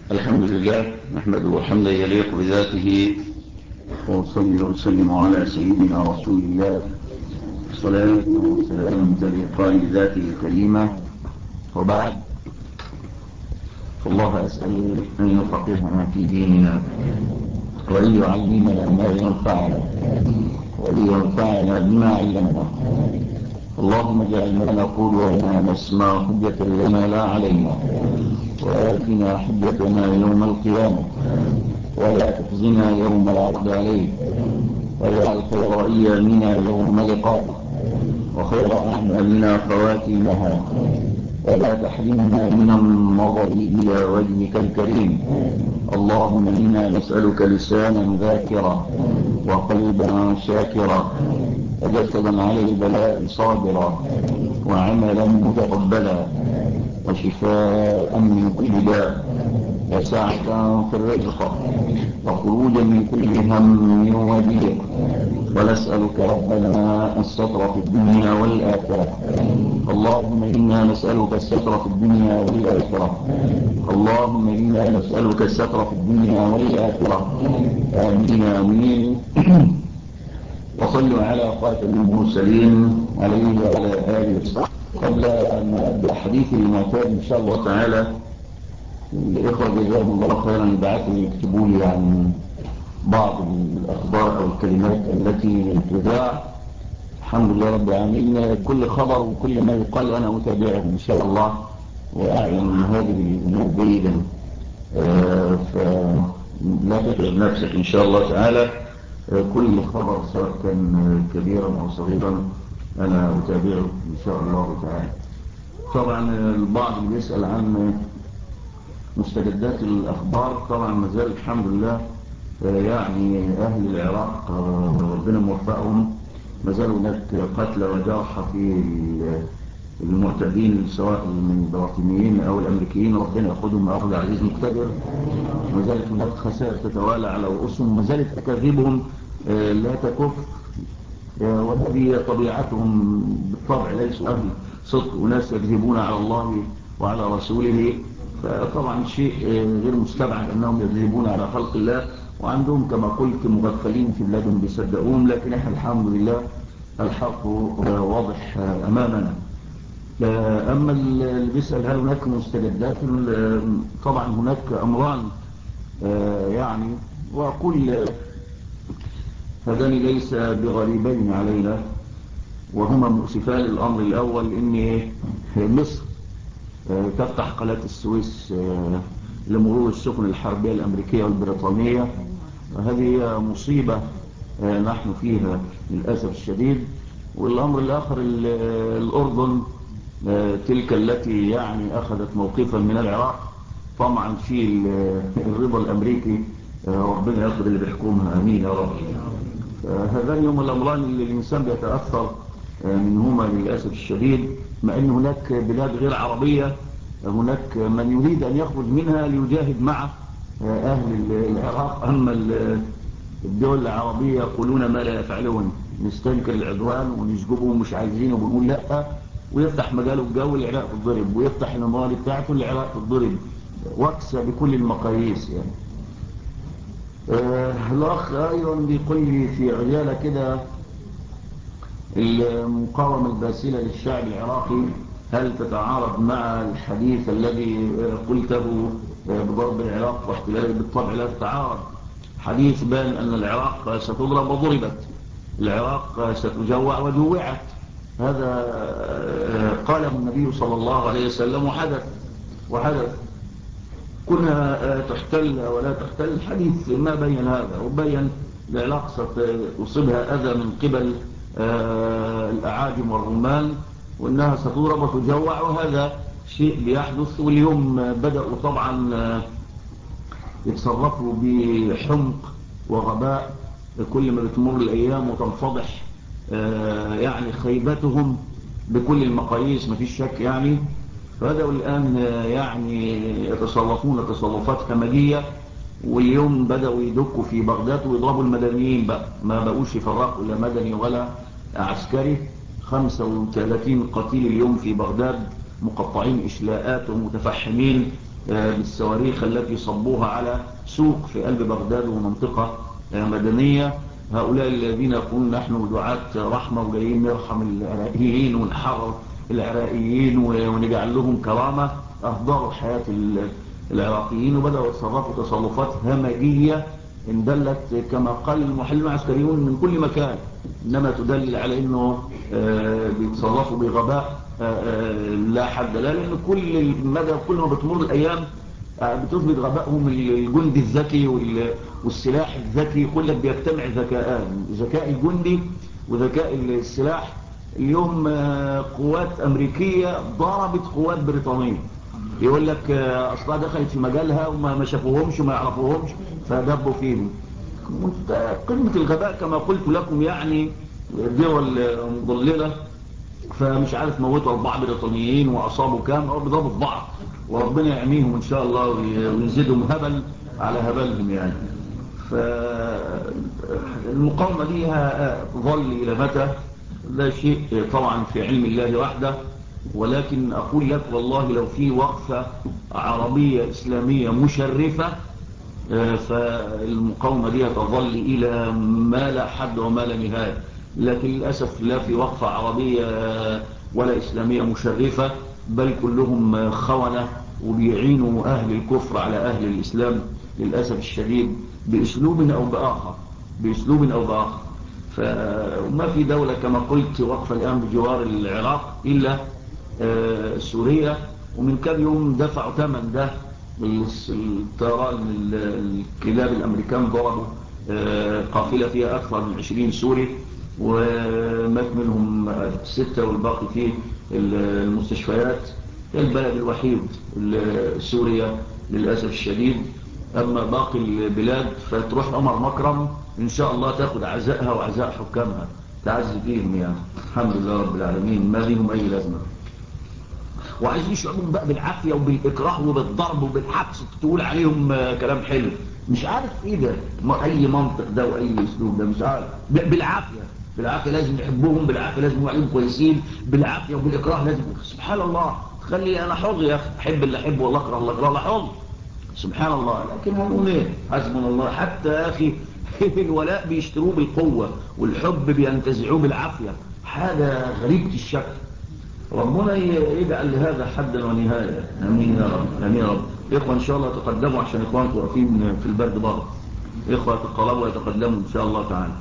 الحمد لله نحمده حمدا يليق بذاته، ونصلي وسلم على سيدنا رسول الله صلاة وسلام تليقان بذاته الكريمة. وبعد، فالله أسأل أن يفقهنا في ديننا، وأن يعلمنا ما ينفعنا، وأن ينفعنا بما علمنا. اللهم اجعل ما نقول وما نسمع حجة لنا لا علينا، وآتنا حجتنا يوم القيامة، ولا تخزنا يوم العرض عليك، واجعل خير أيامنا يوم لقائك، وخير أعمالنا خواتيمها، ولا تحرمنا من النظر إلى وجهك الكريم. اللهم إنا نسألك لسانا ذاكرا، وقلبا شاكرا، وجسدا على البلاء صابرا، وعملا متقبلا، وشفاء من كل داء، وسعة في الرزق، وخروجا من كل هم وضيق. ونسألك ربنا الستر في الدنيا والآخرة. اللهم إنا نسألك الستر في الدنيا والآخرة. اللهم إنا نسألك الستر في الدنيا والآخرة. آمين آمين. وصلوا على خاتم المرسلين عليه وعلى آله وصحبه. قبل أن أبدأ حديثي المعتاد إن شاء الله تعالى، الإخوة جزاهم الله خيرا بعثوا يكتبوا لي عن بعض الأخبار أو الكلمات التي تذاع. الحمد لله رب العالمين، كل خبر وكل ما يقال أنا أتابعه إن شاء الله، وأعلم هذه الأمور جيدا. فلا تتعب نفسك إن شاء الله تعالى. كل خبر سواء كان كبيرا أو صغيرا أنا أتابعه إن شاء الله تعالى. طبعا البعض يسأل عن مستجدات الأخبار. طبعا مازال الحمد لله يعني أهل العراق ربنا موفقهم، مازال هناك قتلى وجرحى في المعتدين سواء من البريطانيين أو الأمريكيين، ربنا يأخذهم أخذ عزيز مقتدر. مازالت هناك خسائر تتوالى على رؤوسهم، مازالت أكاذيبهم لا تكف، وهذه طبيعتهم بالطبع، ليسوا أهل صدق، وناس يكذبون على الله وعلى رسوله. فطبعا شيء غير مستبعد أنهم يكذبون على خلق الله، وعندهم كما قلت مغفلين في بلادهم بيصدقوهم، لكن احنا الحمد لله الحق واضح أمامنا. أما اللي بيسأل هل هناك مستجدات، طبعا هناك أمران يعني، وكل هذان ليس بغريبين علينا، وهما مؤسفان. الأمر الأول إن مصر تفتح قناة السويس لمرور السفن الحربية الأمريكية والبريطانية، وهذه مصيبة نحن فيها للأسف الشديد. والأمر الآخر الأردن، تلك التي يعني أخذت موقفا من العراق طمعا في الرضا الأمريكي، ربنا ياخذ اللي بيحكمها، أمين يا رب. هذان هم الأمران اللي الإنسان بيتأثر منهما للأسف الشديد، مع أن هناك بلاد غير عربية هناك من يريد أن يخرج منها ليجاهد مع أهل العراق. أما الدول العربية يقولون ما لا يفعلون، نستنكر العدوان ونشجبه ومش عايزينه ونقول لا، ويفتح مجاله الجو العراق تتضرب، ويفتح الموارد بتاعته العراق تتضرب، وكسة بكل المقاييس يعني. الأخ أيضا بيقول لي في عجالة كده، المقاومة الباسلة للشعب العراقي هل تتعارض مع الحديث الذي قلته بضرب العراق واحتلاله؟ بالطبع لا تتعارض. حديث بان أن العراق ستضرب وضربت، العراق ستجوع وجوعت، هذا قاله النبي صلى الله عليه وسلم وحدث. كنا تحتل ولا تحتل، الحديث ما بين هذا، وبين العراق ستصيبها أذى من قبل الأعاجم والرومان، وأنها ستضرب وتجوع، وهذا شيء بيحدث. واليوم بدأوا طبعا يتصرفوا بحمق وغباء، كل ما بتمر الأيام وتنفضح يعني خيبتهم بكل المقاييس، ما فيش شك يعني. فبدأوا الآن يعني يتصرفون تصرفات همجية، واليوم بدأوا يدكوا في بغداد ويضربوا المدنيين بقى، ما بقوش يفرقوا لا مدني ولا عسكري. 35 قتيل اليوم في بغداد، مقطعين إشلاءات ومتفحمين بالصواريخ التي صبوها على سوق في قلب بغداد ومنطقة مدنية. هؤلاء الذين يقولون نحن دعاة رحمة وجايين نرحم العراقيين ونحرر العراقيين ونجعل لهم كرامة، أهدروا حياة العراقيين وبدأوا يتصرفوا تصرفات همجية إن دلت كما قال المحللون العسكريون من كل مكان، إنما تدلل على أنه بيتصرفوا بغباء لا حد لا، لأن كل مدى كل ما بتمر الأيام بتثبت غبائهم. الجندي الذكي والسلاح الذكي يقول لك بيجتمع ذكاءان، ذكاء الجندي وذكاء السلاح. اليوم قوات أمريكية ضربت قوات بريطانية، يقول لك أصلا دخلت في مجالها وما شافوهمش وما يعرفوهمش فدبوا فيهم. قمة الغباء كما قلت لكم، يعني دول مضللة، فمش عارف موتوا 4 بريطانيين وأصابوا كام أو بيضربوا في بعض، وربنا يعميهم إن شاء الله ويزيدهم هبل على هبلهم يعني. فالمقاومة دي ظل إلى متى؟ لا شيء طبعا في علم الله وحده، ولكن أقول لك والله لو في وقفة عربية إسلامية مشرفة فالمقاومة دي تظل إلى ما لا حد وما لا نهاية. لكن للأسف لا في وقفة عربية ولا إسلامية مشرفة، بل كلهم خونة وبيعينوا أهل الكفر على أهل الإسلام للأسف الشديد بأسلوب أو بآخر، بأسلوب أو بآخر. فما في دولة كما قلت وقفة الآن بجوار العراق إلا سوريا، ومن كم يوم دفعوا ثمن ده. الطيران الكلاب الأمريكان ضربوا قافلة فيها أكثر من 20 سوري ومات منهم 6 والباقي في المستشفيات. البلد الوحيد سوريا للأسف الشديد. أما باقي البلاد فتروح عمر مكرم إن شاء الله تأخذ عزائها وعزاء حكامها تعزي فيهم يعني. الحمد لله رب العالمين، ما لهم أي لازمة. وعايزين يشعرون بقى بالعافية وبالإكراه وبالضرب وبالحبس تقول عليهم كلام حلو. مش عارف ايه ده، اي منطق ده واي اسلوب ده، مش عارف. بالعافية لازم يحبوهم، بالعافية لازم يوعيهم كويسين، بالعافية وبالإكراه لازم. سبحان الله، خلي انا حر يا اخي، احب اللي احبه والله اكره الله اكره الله، حر سبحان الله. لكن هنقول ايه، حسبنا الله. حتى يا اخي الولاء بيشتروه بالقوة والحب بينتزعوه بالعافية، حاجة غريبة الشكل. ربنا يجعل لهذا حدا ونهاية، امين يا رب، امين يا رب. اخوة ان شاء الله تقدموا عشان اخوانكم واقفين في البرد بره. اخوة تقربوا ويتقدموا ان شاء الله تعالى.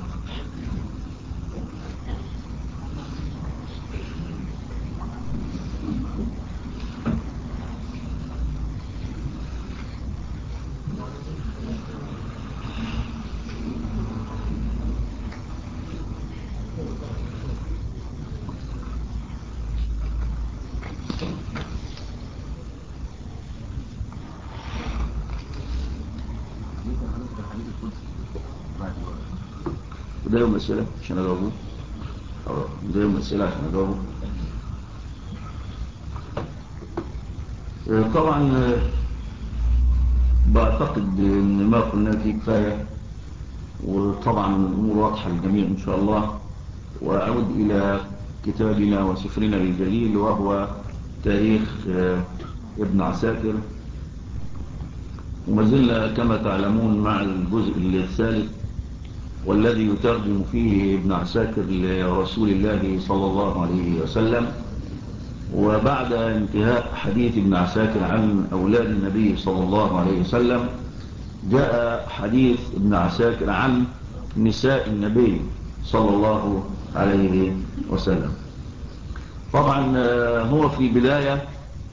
ده يوم أسئلة عشان أجاوبه، ده يوم أسئلة عشان أجاوبه. طبعا بعتقد ان ما قلنا فيه كفاية، وطبعا الأمور واضحة للجميع إن شاء الله. وأعود إلى كتابنا وسفرنا الجليل وهو تاريخ ابن عساكر، وما زلنا كما تعلمون مع الجزء الثالث والذي يترجم فيه ابن عساكر لرسول الله صلى الله عليه وسلم. وبعد انتهاء حديث ابن عساكر عن أولاد النبي صلى الله عليه وسلم جاء حديث ابن عساكر عن نساء النبي صلى الله عليه وسلم. طبعا هو في البداية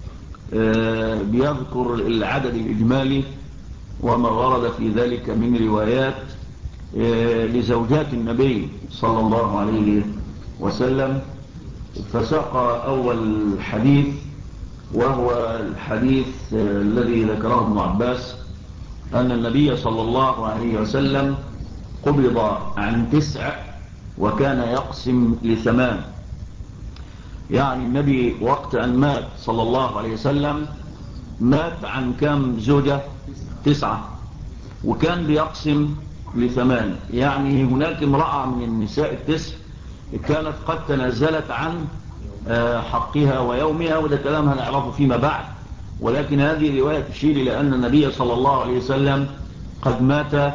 بيذكر العدد الإجمالي وما ورد في ذلك من روايات لزوجات النبي صلى الله عليه وسلم. فساق أول حديث وهو الحديث الذي ذكره ابن عباس أن النبي صلى الله عليه وسلم قبض عن 9 وكان يقسم ل8. يعني النبي وقت أن مات صلى الله عليه وسلم مات عن كم زوجة؟ 9، وكان بيقسم ل8. يعني هناك امرأة من النساء ال9 كانت قد تنازلت عن حقها ويومها، وده كلام هنعرفه فيما بعد. ولكن هذه رواية تشير إلى أن النبي صلى الله عليه وسلم قد مات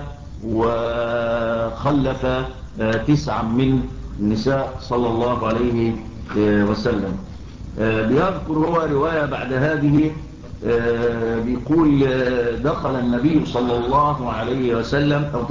وخلف 9 من النساء صلى الله عليه وسلم. بيذكر هو رواية بعد هذه بيقول دخل النبي صلى الله عليه وسلم أو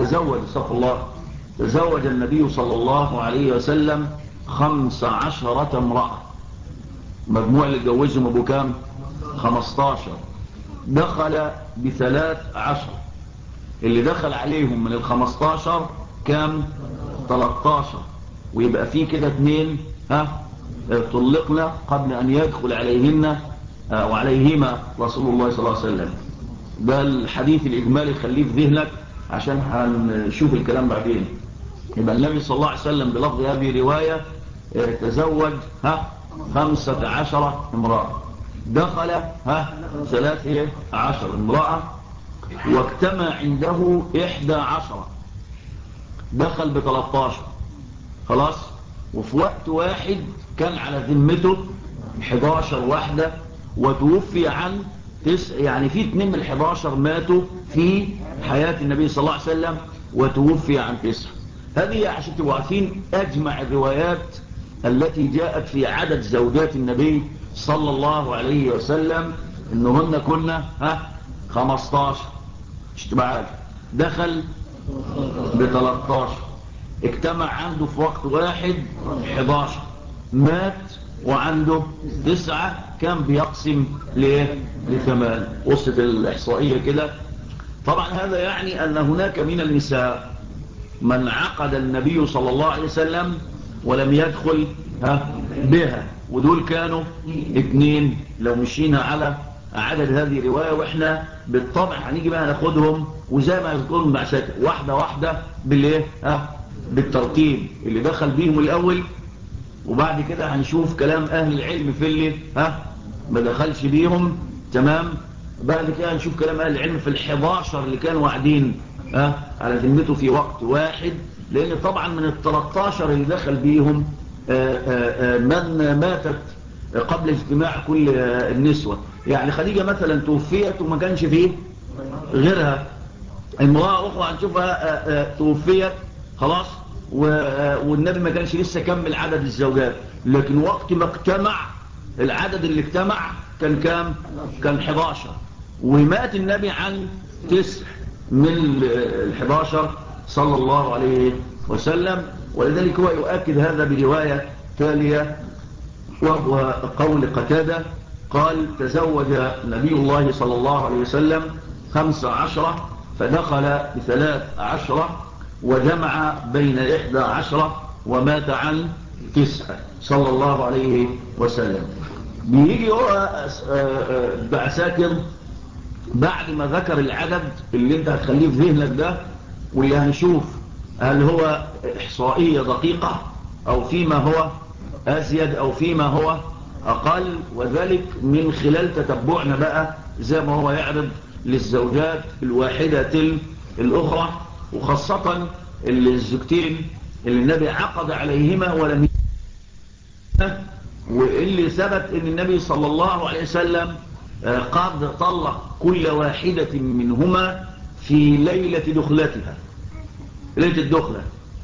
تزوج النبي صلى الله عليه وسلم 15 امرأة. مجموع اللي اتجوزهم ابو كام؟ 15. دخل ب13. اللي دخل عليهم من ال15 كام؟ 13. ويبقى فيه كده 2 طلقنا قبل ان يدخل عليهن وعليهما رسول الله صلى الله عليه وسلم. ده الحديث الإجمالي خليه في ذهنك عشان هنشوف الكلام بعدين. يبقى النبي صلى الله عليه وسلم بلفظ هذه رواية تزوج 15 امرأة، دخل 13 امرأة، واجتمع عنده 11. دخل ب13 خلاص، وفي وقت واحد كان على ذمته 11 واحدة، وتوفي عن 9. يعني في 2 من 11 ماتوا في حياة النبي صلى الله عليه وسلم وتوفي عن 9. هذه عشان تبقوا عارفين أجمع الروايات التي جاءت في عدد زوجات النبي صلى الله عليه وسلم إنهن كنا 15. مش تبقى عارف. دخل ب13، اجتمع عنده في وقت واحد 11، مات وعنده 9، كان بيقسم ل8. وصلت الإحصائية كده. طبعا هذا يعني أن هناك من النساء من عقد النبي صلى الله عليه وسلم ولم يدخل بها، ودول كانوا 2 لو مشينا على عدد هذه الرواية. واحنا بالطبع هنيجي بقى ناخدهم وزي ما يذكرون مع شكل واحدة واحدة بالترتيب اللي دخل بيهم الأول، وبعد كده هنشوف كلام أهل العلم في اللي ما دخلش بيهم. تمام. بعد كده هنشوف كلام أهل العلم في 11 اللي كانوا واعدين على ذمته في وقت واحد، لأن طبعا من 13 اللي دخل بيهم من ماتت قبل اجتماع كل النسوة. يعني خديجة مثلا توفيت وما كانش فيه غيرها. امرأة أخرى هنشوفها توفيت خلاص، والنبي ما كانش لسه كمل عدد الزوجات، لكن وقت ما اجتمع العدد اللي اجتمع كان كام؟ كان 11، ومات النبي عن 9 من 11 صلى الله عليه وسلم. ولذلك هو يؤكد هذا برواية تالية، وهو قول قتادة قال تزوج نبي الله صلى الله عليه وسلم 15 فدخل ب13 وجمع بين 11 ومات عن 9 صلى الله عليه وسلم. بيجي هو بعساكر بعد ما ذكر العدد اللي انت هتخليه في ذهنك ده، واللي هنشوف هل هو إحصائية دقيقة أو فيما هو أزيد أو فيما هو أقل، وذلك من خلال تتبعنا بقى زي ما هو يعرض للزوجات الواحدة الأخرى، وخاصة الزوجتين اللي النبي عقد عليهما ولم واللي ثبت ان النبي صلى الله عليه وسلم قد طلق كل واحدة منهما في ليلة دخلتها. ليلة الدخلة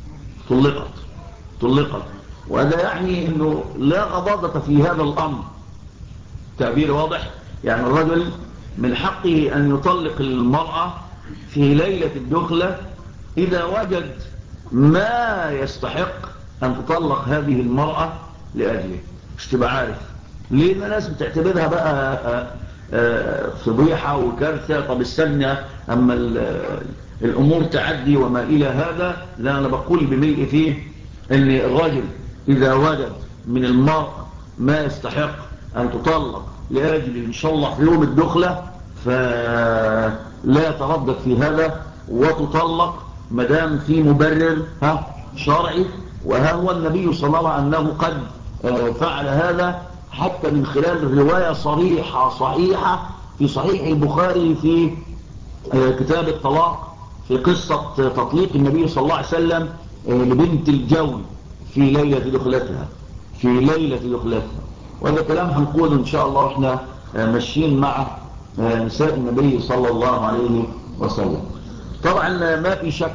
طلقت. وهذا يعني انه لا غضاضة في هذا الامر. تعبير واضح. يعني الرجل من حقه ان يطلق المرأة في ليلة الدخلة اذا وجد ما يستحق ان تطلق هذه المرأة لأجله. مش تبقى عارف ليه الناس بتعتبرها بقى فضيحة وكارثة. طب استنى اما الامور تعدي وما الى هذا. لا، انا بقول بملء فيه ان الراجل اذا وجد من المرأة ما يستحق ان تطلق لاجل ان شاء الله في يوم الدخلة فلا يتردد في هذا وتطلق مدام في مبرر شرعي. وها هو النبي صلى الله عليه وسلم أنه قد فعل هذا حتى من خلال رواية صحيحة في صحيح البخاري في كتاب الطلاق في قصة تطليق النبي صلى الله عليه وسلم لبنت الجون في ليلة دخلتها. وهذا كلام هنقوله إن شاء الله احنا ماشيين مع نساء النبي صلى الله عليه وسلم. طبعا ما في شك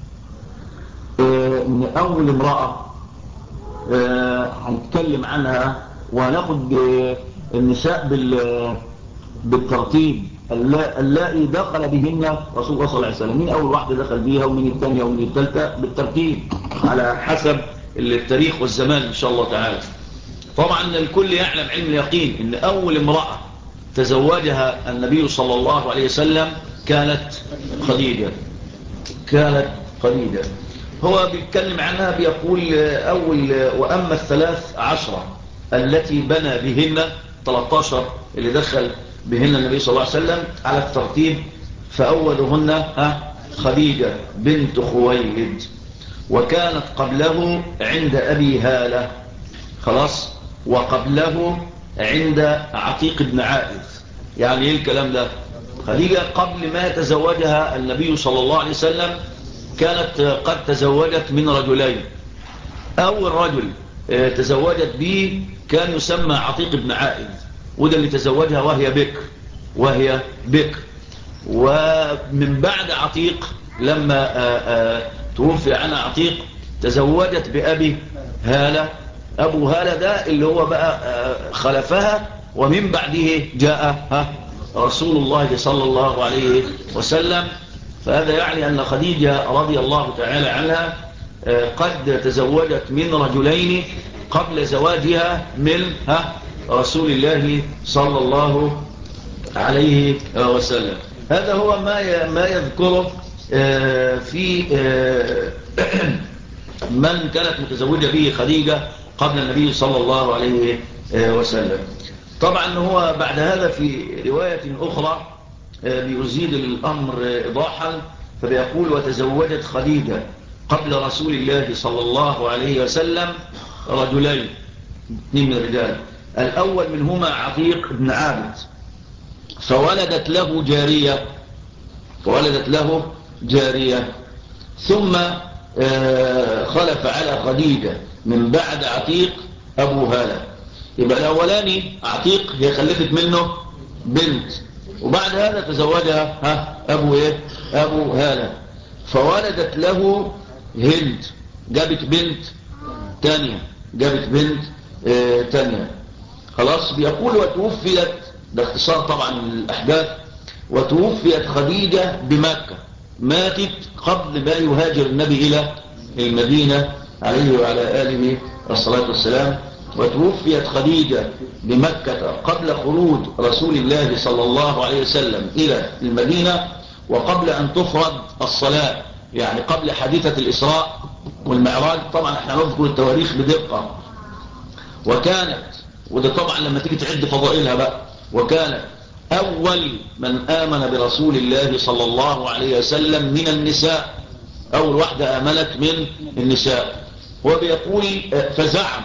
ان اول امرأة هنتكلم عنها وهناخد النساء بالترتيب اللائي دخل بهن رسول الله صلى الله عليه وسلم. مين اول واحدة دخل بيها ومين الثانية ومين الثالثة بالترتيب على حسب التاريخ والزمان ان شاء الله تعالى. طبعا الكل يعلم علم اليقين ان اول امرأة تزوجها النبي صلى الله عليه وسلم كانت خديجة. هو بيتكلم عنها بيقول وأما 13 التي بنى بهن 13 اللي دخل بهن النبي صلى الله عليه وسلم على الترتيب فأولهن خديجة بنت خويلد وكانت قبله عند أبي هالة خلاص وقبله عند عتيق بن عائذ. يعني ايه الكلام ده؟ خديجة قبل ما يتزوجها النبي صلى الله عليه وسلم كانت قد تزوجت من رجلين. أول رجل تزوجت به كان يسمى عتيق بن عائذ وده اللي تزوجها وهي بكر. ومن بعد عتيق لما توفي عنها عتيق تزوجت بأبي هالة. أبو هالة ده اللي هو بقى خلفها ومن بعده جاء رسول الله صلى الله عليه وسلم. فهذا يعني أن خديجة رضي الله تعالى عنها قد تزوجت من رجلين قبل زواجها من رسول الله صلى الله عليه وسلم. هذا هو ما يذكره في من كانت متزوجة به خديجة قبل النبي صلى الله عليه وسلم. طبعا هو بعد هذا في رواية أخرى بيزيد الأمر إيضاحا فبيقول وتزوجت خديجة قبل رسول الله صلى الله عليه وسلم رجلين 2 من الرجال. الأول منهما عتيق بن عابد فولدت له جارية ثم خلف على خديجة من بعد عتيق أبو هالة. يبقى الأولاني عتيق هي خلفت منه بنت وبعد هذا تزوجها أبو هالة فولدت له هند جابت بنت تانية خلاص. بيقول وتوفيت ده اختصار طبعا الأحداث وتوفيت خديجة بمكة ماتت قبل ما يهاجر النبي إلى المدينة عليه وعلى آله الصلاة والسلام. وتوفيت خديجة بمكة قبل خروج رسول الله صلى الله عليه وسلم إلى المدينة وقبل أن تفرض الصلاة يعني قبل حادثة الإسراء والمعراج. طبعا احنا نذكر التواريخ بدقة. وكانت وده طبعا لما تيجي تعد فضائلها بقى وكانت أول من آمن برسول الله صلى الله عليه وسلم من النساء. أول واحدة آمنت من النساء. وبيقول فزعم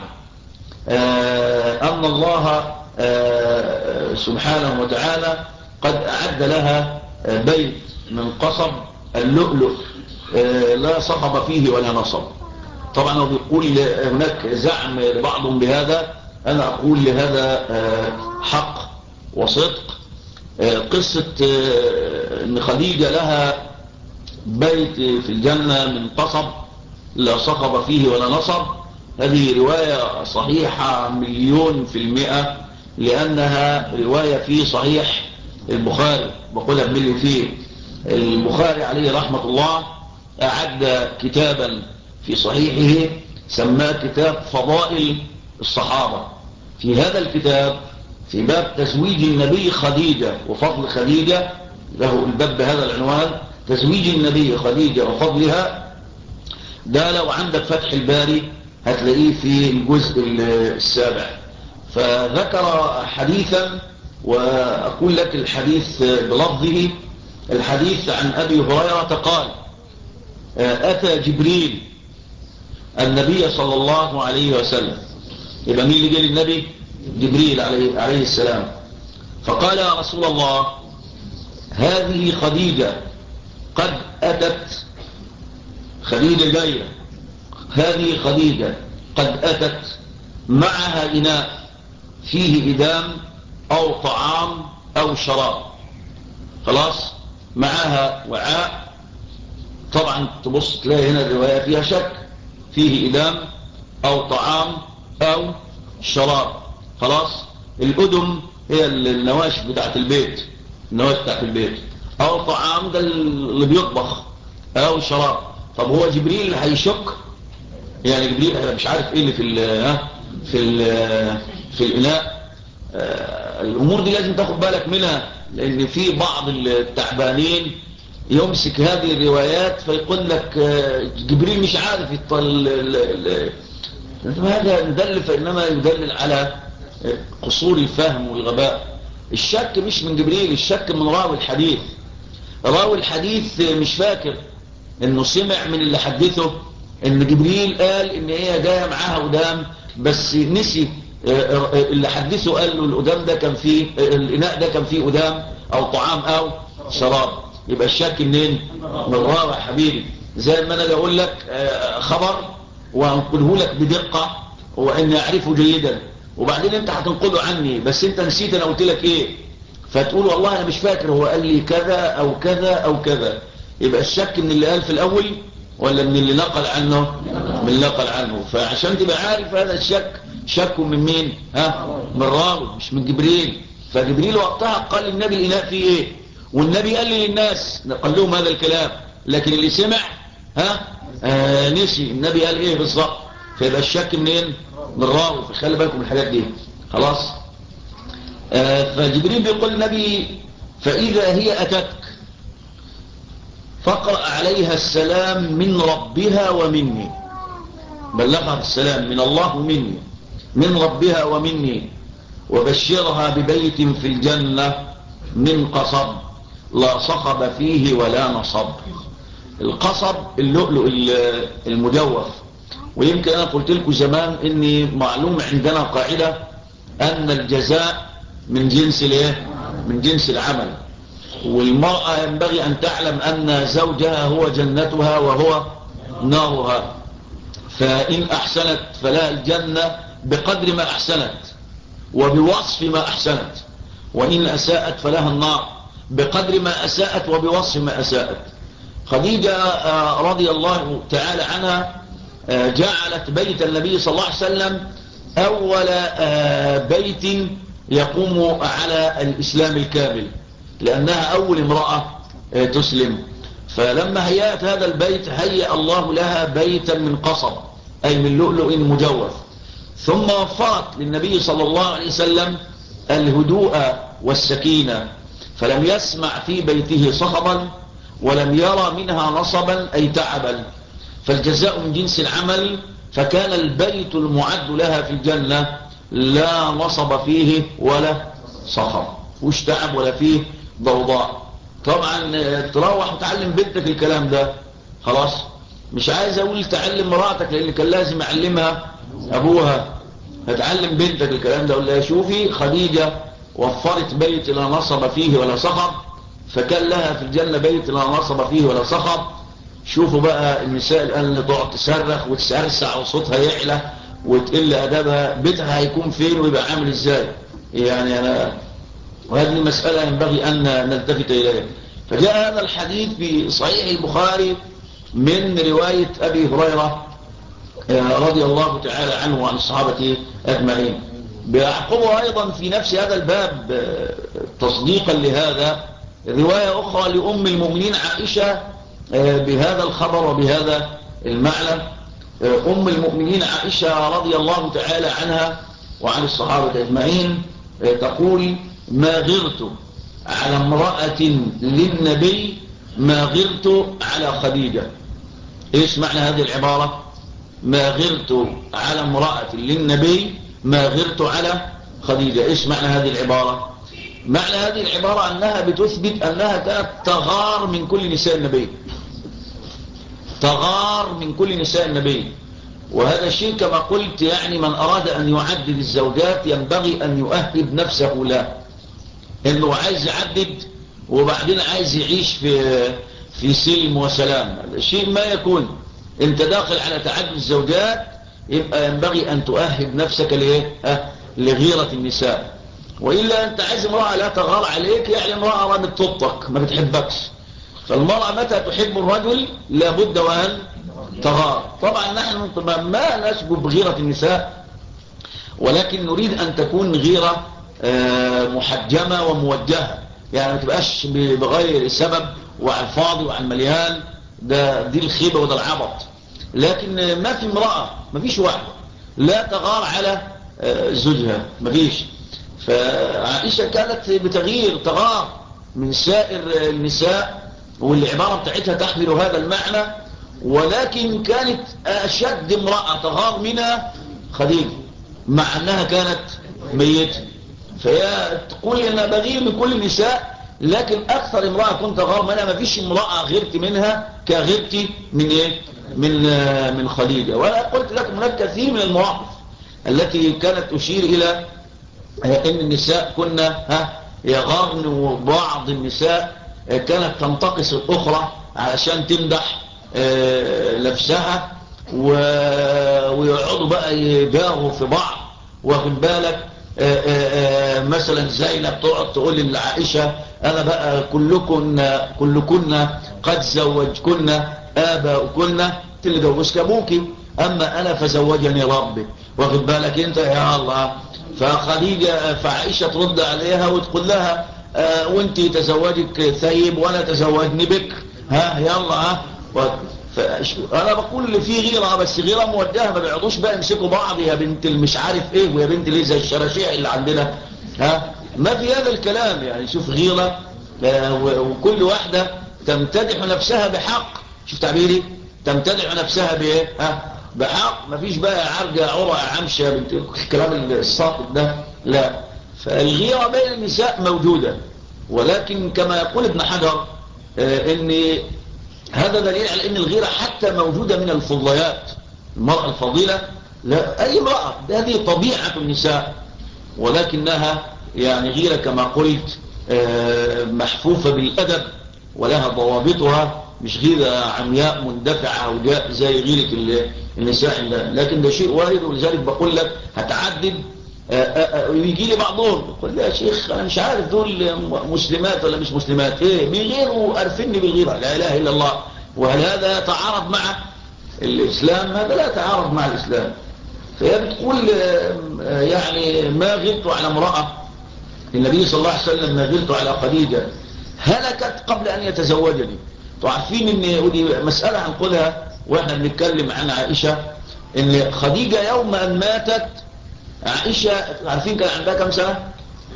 أن الله سبحانه وتعالى قد أعد لها بيت من قصب اللؤلؤ لا صخب فيه ولا نصب. طبعا هو بيقول هناك زعم لبعضهم بهذا أنا أقول لهذا حق وصدق. قصة أن خديجة لها بيت في الجنة من قصب لا صخب فيه ولا نصب هذه رواية صحيحة 100% لأنها رواية في صحيح البخاري. بقولها بملي فيه البخاري عليه رحمة الله أعد كتابا في صحيحه سماه كتاب فضائل الصحابة. في هذا الكتاب في باب تزويج النبي خديجة وفضل خديجة له الباب بهذا العنوان تزويج النبي خديجة وفضلها. ده لو عندك فتح الباري هتلاقيه في الجزء 7. فذكر حديثا وأقول لك الحديث بلفظه. الحديث عن أبي هريرة قال أتى جبريل النبي صلى الله عليه وسلم. يبقى مين اللي جاء للنبي؟ جبريل عليه السلام. فقال يا رسول الله هذه خديجة قد أتت. خديجة جاية هذه خديجة قد أتت معها إناء فيه إدام أو طعام أو شراب. خلاص، معاها وعاء. طبعا تبص تلاقي هنا الرواية فيها شك، فيه إدام أو طعام أو شراب. خلاص، الأدم هي النواشف بتاعت البيت، النواشف بتاعت البيت، أو طعام ده اللي بيطبخ، أو شراب. طب هو جبريل هيشك؟ يعني جبريل مش عارف ايه اللي في الإناء. الأمور دي لازم تاخد بالك منها، لأن في بعض التعبانين يمسك هذه الروايات فيقول لك جبريل مش عارف هذا يدل، فإنما يدلل على قصور الفهم والغباء. الشك مش من جبريل، الشك من راوي الحديث. راوي الحديث مش فاكر انه سمع من اللي حدثه ان جبريل قال ان هي جايه معاها قدام، بس نسي اللي حدثه قال له القدام ده كان فيه، الاناء ده كان فيه قدام او طعام او شراب. يبقى الشك منين؟ من راوي حبيبي. زي ما انا اقول لك خبر وانقله لك بدقه واني اعرفه جيدا، وبعدين انت هتنقله عني بس انت نسيت انا قلت لك ايه، فتقول والله انا مش فاكر هو قال لي كذا او كذا او كذا. يبقى الشك من اللي قال في الاول ولا من اللي نقل عنه؟ من اللي نقل عنه. فعشان تبقى عارف هذا الشك شك من مين؟ من راوي مش من جبريل. فجبريل وقتها قال للنبي الاناء فيه ايه، والنبي قال لي للناس قال لهم هذا الكلام، لكن اللي سمع نسي النبي قال ايه بالظبط. فيبقى الشك منين؟ من راوي. فخلي بالكم من الحاجات دي. خلاص. فجبريل بيقول النبي فإذا هي أتتك فاقرأ عليها السلام من ربها ومني، بلغها السلام من الله ومني، من ربها ومني، وبشرها ببيت في الجنة من قصب لا صخب فيه ولا نصب. القصب اللؤلؤ المجوف. ويمكن أنا قلت لكم زمان إني معلوم عندنا قاعدة أن الجزاء من جنس الايه؟ من جنس العمل. والمرأة ينبغي أن تعلم أن زوجها هو جنتها وهو نارها، فإن أحسنت فلا الجنة بقدر ما أحسنت وبوصف ما أحسنت، وإن أساءت فلها النار بقدر ما أساءت وبوصف ما أساءت. خديجة رضي الله تعالى عنها جعلت بيت النبي صلى الله عليه وسلم أول بيت يقوم على الإسلام الكامل، لأنها أول امرأة تسلم. فلما هيأت هذا البيت هيأ الله لها بيتا من قصب أي من لؤلؤ مجوف. ثم وفرت للنبي صلى الله عليه وسلم الهدوء والسكينة، فلم يسمع في بيته صخبا ولم يرى منها نصبا أي تعبا. فالجزاء من جنس العمل، فكان البيت المعد لها في الجنة لا نصب فيه ولا صخب، وش تعب ولا فيه ضوضاء. طبعا تروح وتعلم بنتك الكلام ده. خلاص، مش عايز اقول تعلم مراتك لان كان لازم اعلمها ابوها. هتعلم بنتك الكلام ده، اقول لها شوفي خديجة وفرت بيت لا نصب فيه ولا صخب، فكان لها في الجنة بيت لا نصب فيه ولا صخب. شوفوا بقى النساء الآن اللي تقعد تصرخ وتسرسع وصوتها يعلى وتقل أدبها، بيتها هيكون فين ويبقى عامل ازاي؟ يعني وهذه المسألة ينبغي أن نلتفت إليها. فجاء هذا الحديث في صحيح البخاري من رواية أبي هريرة رضي الله تعالى عنه وعن الصحابة أجمعين. بيعقبه أيضا في نفس هذا الباب تصديقا لهذا رواية أخرى لأم المؤمنين عائشة بهذا الخبر وبهذا المعنى. أم المؤمنين عائشة رضي الله تعالى عنها وعن الصحابة أجمعين تقول ما غرت على امرأة للنبي ما غرت على خديجة. إيش معنى هذه العبارة؟ ما غرت على امرأة للنبي ما غرت على خديجة. إيش معنى هذه العبارة؟ معنى هذه العبارة أنها بتثبت أنها كانت تغار من كل نساء النبي، تغار من كل نساء النبي. وهذا الشيء كما قلت يعني من أراد أن يعدد الزوجات ينبغي أن يؤهب نفسه له، إنه عايز يعدد وبعدين عايز يعيش في سلم وسلام. الشيء ما يكون انت داخل على تعدد الزوجات يبقى ينبغي أن تؤهب نفسك لغيرة النساء. وإلا أنت عايز امرأة لا تغار عليك، يعني امرأة رمت طبطك ما بتحبكش. فالمرأة متى تحب الرجل لابد وأن تغار. طبعا نحن ما نسبب غيرة النساء، ولكن نريد أن تكون غيرة محجمة وموجهة، يعني ما تبقاش بغير سبب وعن فاضي وعن مليان، دي الخيبة وده العبط. لكن ما في امرأة، ما فيش واحدة لا تغار على زوجها، ما فيش. فعائشة كانت بتغير تغار من سائر النساء، والعبارة بتاعتها تحمل هذا المعنى، ولكن كانت أشد امرأة تغار منها خديجة مع أنها كانت ميتة. فهي تقول أنا بغير من كل النساء، لكن أكثر امرأة كنت غار منها، ما فيش امرأة غيرت منها كغيرتي من إيه؟ من خديجة. وأنا قلت لكم هناك كثير من المواقف التي كانت تشير إلى أن النساء كنا يغارن، وبعض النساء كانت تنتقص الأخرى علشان تمدح نفسها، ويقعدوا بقى يجاروا في بعض. واخد بالك؟ مثلا زينب تقعد تقول لعائشة أنا بقى كلكن قد زوجكن آباؤكن، اللي جوزك أبوكي، أما أنا فزوجني ربي. واخد بالك أنت يا الله؟ فخديجة فعائشة ترد عليها وتقول لها وانت تزوجك ثيب وانا تزوجني بك، يلا انا بقول في غيرة، بس غيرة موجهة، ما بيقعدوش بقى يمسكوا بعض يا بنت المش عارف ايه ويا بنت ليه زي الشراشيع اللي عندنا، ما في هذا الكلام. يعني شوف غيرة، وكل واحدة تمتدح نفسها بحق. شوف تعبيري، تمتدح نفسها بايه؟ بحق. ما فيش بقى عرجة عرى عمشة بنت الكلام الساقط ده، لا. فالغيرة بين النساء موجودة، ولكن كما يقول ابن حجر ان هذا دليل على ان الغيرة حتى موجودة من الفضليات. المرأة الفضيلة لا اي امرأة، هذه طبيعة النساء، ولكنها يعني غيرة كما قلت محفوفة بالادب ولها ضوابطها، مش غيرة عمياء مندفعة وجاء زي غيرة النساء عندها. لكن ده شيء وارد، ولذلك بقول لك هتعدد. ويجي لي بعضهم يقول لي يا شيخ انا مش عارف دول مسلمات ولا مش مسلمات، ايه بيغيروا عارفيني بيغيرها، لا اله الا الله. وهل هذا يتعارض مع الاسلام؟ هذا لا يتعارض مع الاسلام. فهي بتقول يعني ما غلت على امرأة، النبي صلى الله عليه وسلم ما غلت على خديجة هلكت قبل ان يتزوجني. تعرفين ان ودي مسألة هنقولها واحنا بنتكلم عن عائشة، ان خديجة يوم ان ماتت عائشة عارفين كان عندها كم سنة؟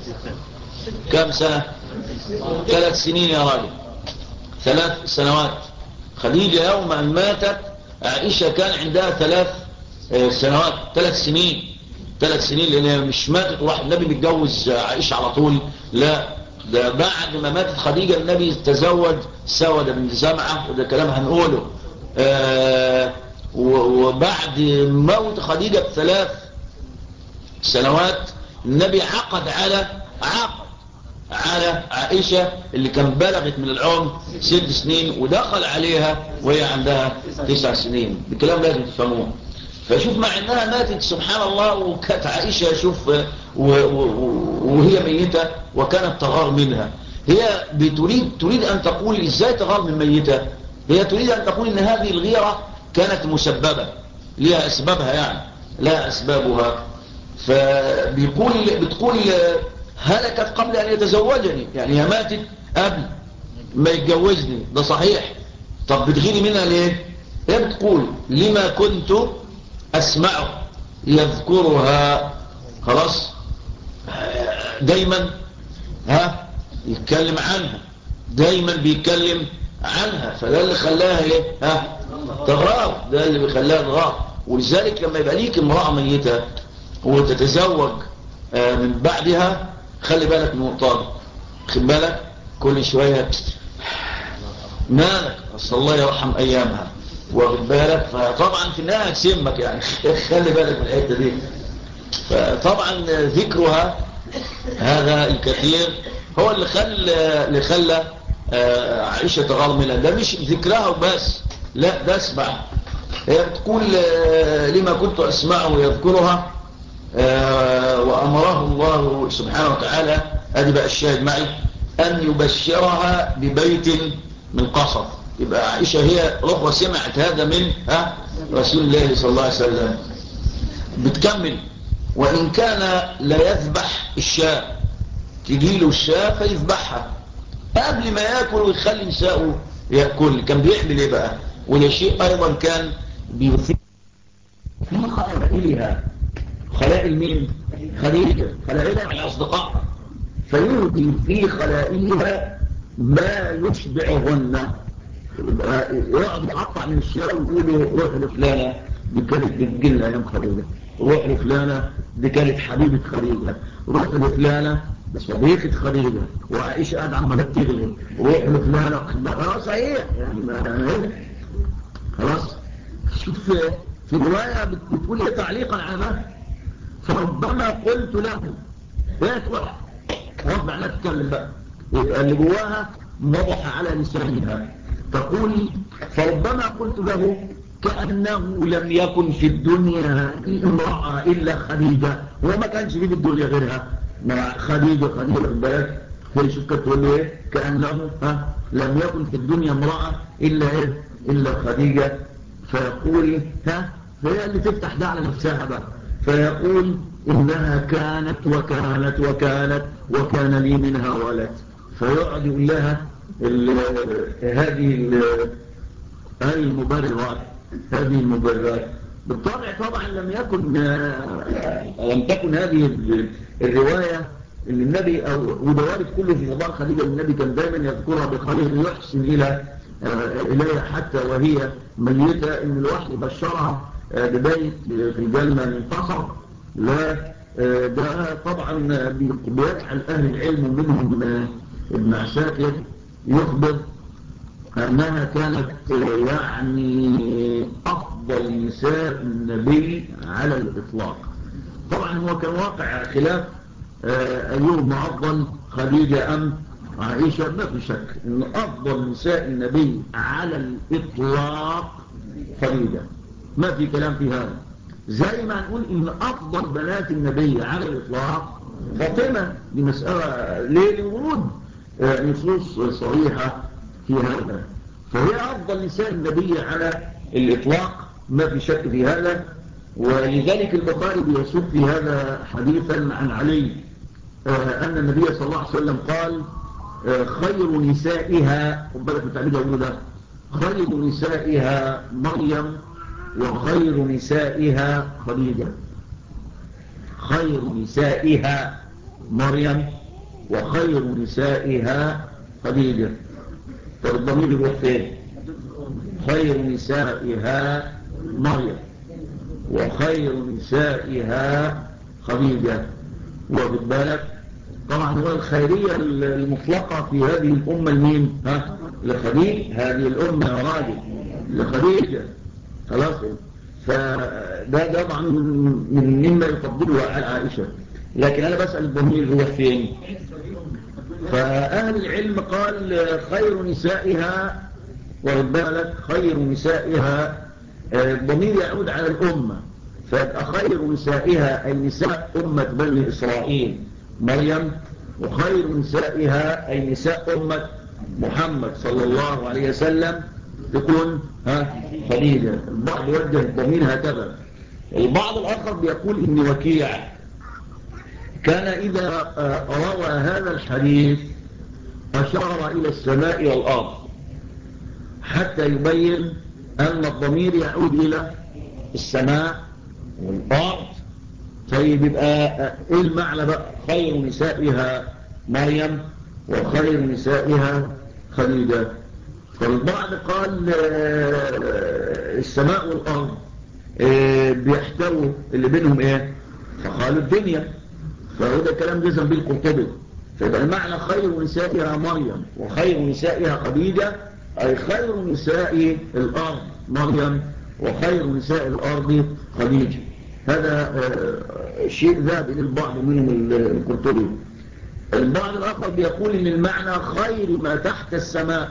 كم سنة؟ 3 سنين يا راجل، 3 سنوات. خديجة يوم أن ماتت عائشة كان عندها 3 سنوات، 3 سنين. 3 سنين، لأنها مش ماتت وراح النبي متجوز عائشة على طول، لا، ده بعد ما ماتت خديجة النبي تزوج سودة بنت زمعة، وده كلام هنقوله. وبعد موت خديجة ب3 سنوات النبي عقد على عائشة اللي كان بلغت من العمر 6 سنين، ودخل عليها وهي عندها 9 سنين. الكلام لازم تفهموه. فشوف مع انها ماتت سبحان الله، وكانت عائشة شوف وهي ميتة وكانت تغار منها. هي تريد ان تقول ازاي تغار من ميتة؟ هي تريد ان تقول ان هذه الغيرة كانت مسببة، لها اسبابها، يعني لا اسبابها. بتقول هلكت قبل ان يتزوجني، يعني هي ماتت قبل ما يتجوزني، ده صحيح. طب بتغيري منها ليه؟ هي بتقول لما كنت اسمعه يذكرها، خلاص دايما يتكلم عنها، دايما بيتكلم عنها، فده اللي خلاها ايه؟ تغار، ده اللي بيخليها تغار. ولذلك لما يبقى ليك امرأة ميتة وتتزوج من بعدها، خلي بالك من النقطة، خلي بالك كل شوية مالك، أصل الله يرحم أيامها، واخد بالك؟ فطبعا في النهاية تسمك، يعني خلي بالك من الحتة دي. فطبعا ذكرها هذا الكثير هو اللي خلى عائشة تغار منها. ده مش ذكرها وبس، لا، ده اسمع. هي بتقول لما كنت أسمعه يذكرها فأمره الله سبحانه وتعالى، ادي بقى الشاهد معي، أن يبشرها ببيت من قصر. يبقى عائشة هي أخرى سمعت هذا من رسول الله صلى الله عليه وسلم. بتكمل: وإن كان لا يذبح الشاة، تجيله الشاة فيذبحها قبل ما يأكل ويخلي نساءه يأكل. كان بيعمل ايه بقى؟ وده شيء أيضا كان بيثير في خلائلها. خلائل مين؟ خديجة. خلائلها على أصدقائها، فيهدي في خلائلها ما يشبعهن. يقعد يقطع من الشارع ويقول روح لفلانة دي كانت بتجيلنا ايام خديجة، روح لفلانة دي كانت حبيبة خديجة، روح لفلانة صديقة خديجة، وعائشة قاعدة عمالة تغلي، روح لفلانة. خلاص صحيح يعني خلاص. شوف في رواية بتقول لي تعليقا على ما فربما قلت له لا تروح ربع لا تتكلم بقى، اللي جواها وضح على لسانها. تقول فربما قلت له كأنه لم يكن في الدنيا امرأة إلا خديجة، وما كانش في الدنيا غيرها مع خديجة بالك. فيشوف تقول له ايه؟ كأنه لم يكن في الدنيا امرأة إلا خديجة. فيقول فهي اللي تفتح ده على نفسها بقى، فيقول إنها كانت وكانت وكانت وكان لي منها ولد. فيقعد يقول لها هذه المبررات. بالطبع طبعا لم تكن هذه الرواية اللي النبي وده وارد كله في فضائل خديجة. النبي كان دايما يذكرها بخير، يحسن إليها حتى وهي ميتة، إن الوحي بشرها ببيت في الجنة منتصر. لا ده طبعا بيجعل أهل العلم منهم ابن عساكر يخبر أنها كانت يعني أفضل نساء النبي على الإطلاق. طبعا هو كان واقع خلاف أيهما أفضل، خديجة أم عائشة. ما في شك أن أفضل نساء النبي على الإطلاق خديجة، ما في كلام في هذا. زي ما نقول إن أفضل بنات النبي على الإطلاق فاطمة. دي مسألة ليه؟ لورود نصوص صريحة في هذا. فهي أفضل نساء النبي على الإطلاق، ما في شك في هذا. ولذلك البخاري بيسوق في هذا حديثا عن علي أن النبي صلى الله عليه وسلم قال خير نسائها، وبالك بتعليق أقول ده، خير نسائها مريم وخير نسائها خديجة. خير نسائها مريم وخير نسائها خديجة. فالضمير يروح فين؟ خير نسائها مريم وخير نسائها خديجة. واخد بالك؟ طبعا هو الخيرية المطلقة في هذه الأمة لمين؟ لخديجة. هذه الأمة يا راجل لخديجة. خلاص. فده طبعا مما يفضله على عائشة. لكن أنا بسأل الضمير يروح فين؟ فأهل العلم قال خير نسائها، واخد بالك؟ خير نسائها الضمير يعود على الأمة، فيبقى خير نسائها أي نساء أمة بني إسرائيل مريم، وخير نسائها أي نساء أمة محمد صلى الله عليه وسلم تكون خديجة. البعض وجه الضمير هكذا. البعض الآخر بيقول إن وكيع كان إذا روى هذا الحديث أشار إلى السماء والأرض حتى يبين أن الضمير يعود إلى السماء والأرض. طيب يبقى إيه المعنى بقى؟ خير نسائها مريم وخير نسائها خديجة. فالبعض قال السماء والأرض بيحتووا اللي بينهم إيه؟ فقالوا الدنيا. فهذا كلام جزم به القرطبي. فيبقى المعنى خير نسائها مريم وخير نسائها خديجة أي خير نساء الأرض مريم وخير نساء الأرض خديجة. هذا شيء ذهب إلى البعض منهم القرطبي. البعض الآخر بيقول إن المعنى خير ما تحت السماء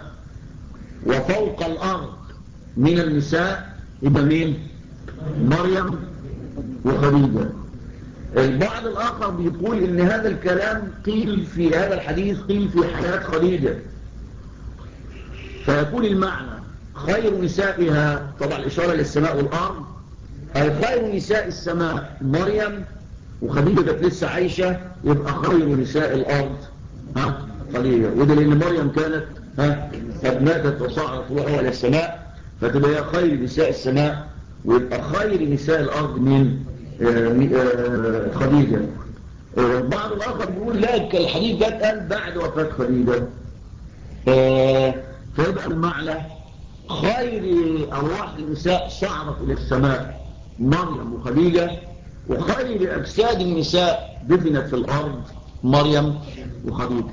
وفوق الأرض من النساء يبقى مين؟ مريم وخديجة. البعض الآخر بيقول إن هذا الكلام قيل في هذا الحديث قيل في حياة خديجة، فيكون المعنى خير نسائها، طبعا الإشارة للسماء والأرض، أي خير نساء السماء مريم، وخديجة كانت لسه عايشة، يبقى خير نساء الأرض خديجة. وده لأن مريم كانت قد ماتت وصعدت روحها إلى السماء، فتبقى هي خير نساء السماء، ويبقى خير نساء الأرض من خديجة. بعض الآخر بيقول لا، الحديث ده اتقال بعد وفاة خديجة، فيبقى المعنى خير أرواح النساء صعدت إلى السماء مريم وخديجة، وخير أجساد النساء دفنت في الأرض مريم وخديجة.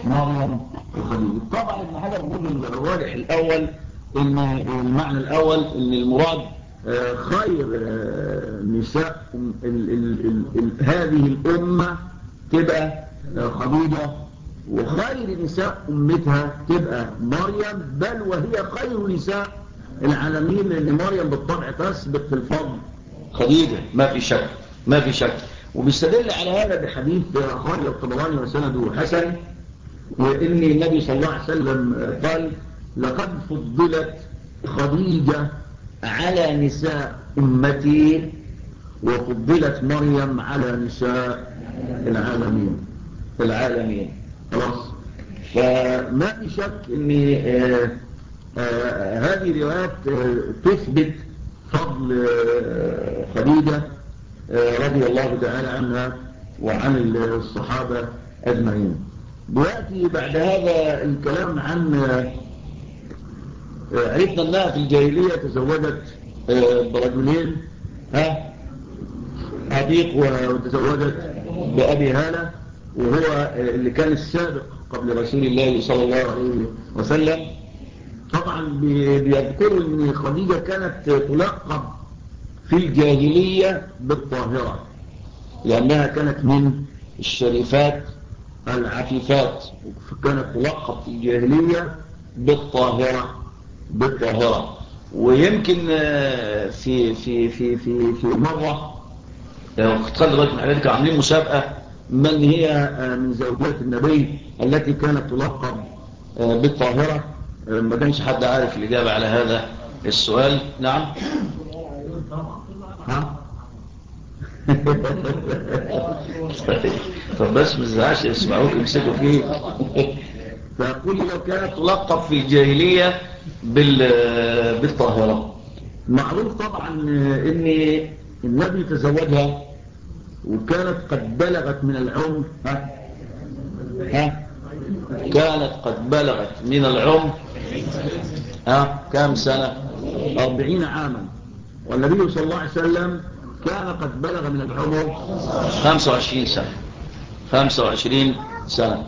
طبعا ابن حجر بيقول من الراجح الأول، إن المعنى الأول إن المراد خير نساء هذه الأمة تبقى خديجة، وخير نساء أمتها تبقى مريم، بل وهي خير نساء العالمين، لأن مريم بالطبع تسبق في الفضل خديجة، ما في شك. وبيستدل على هذا بحديث خالد الطبراني وسنده حسن، وإن النبي صلى الله عليه وسلم قال لقد فضلت خديجة على نساء أمتي، وفضلت مريم على نساء العالمين. خلاص، فما في شك ان هذه الروايات تثبت فضل خديجة رضي الله تعالى عنها وعن الصحابة أجمعين. ويأتي بعد هذا الكلام عن عرفنا أنها في الجاهلية تزوجت برجلين، عتيق، وتزوجت بأبي هالة، وهو اللي كان السابق قبل رسول الله صلى الله عليه وسلم. طبعا بيذكروا ان خديجة كانت تلقب في الجاهلية بالطاهرة، لأنها كانت من الشريفات العفيفات، فكانت تلقب في الجاهلية بالطاهرة. ويمكن في في في في في مرة خلي بالك من حضرتك، عاملين مسابقة من هي من زوجات النبي التي كانت تلقب بالطاهرة. ما كانش حد عارف الإجابة على هذا السؤال. نعم. طب بس ما تزعلش، اسمعوك امسكوا فيه. فأقول لو كانت تلقب في الجاهلية بالطاهرة. معروف طبعا ان النبي تزوجها وكانت قد بلغت من العمر كانت قد بلغت من العمر كم سنة؟ 40 عاما. والنبي صلى الله عليه وسلم كان قد بلغ من العمر 25 سنة.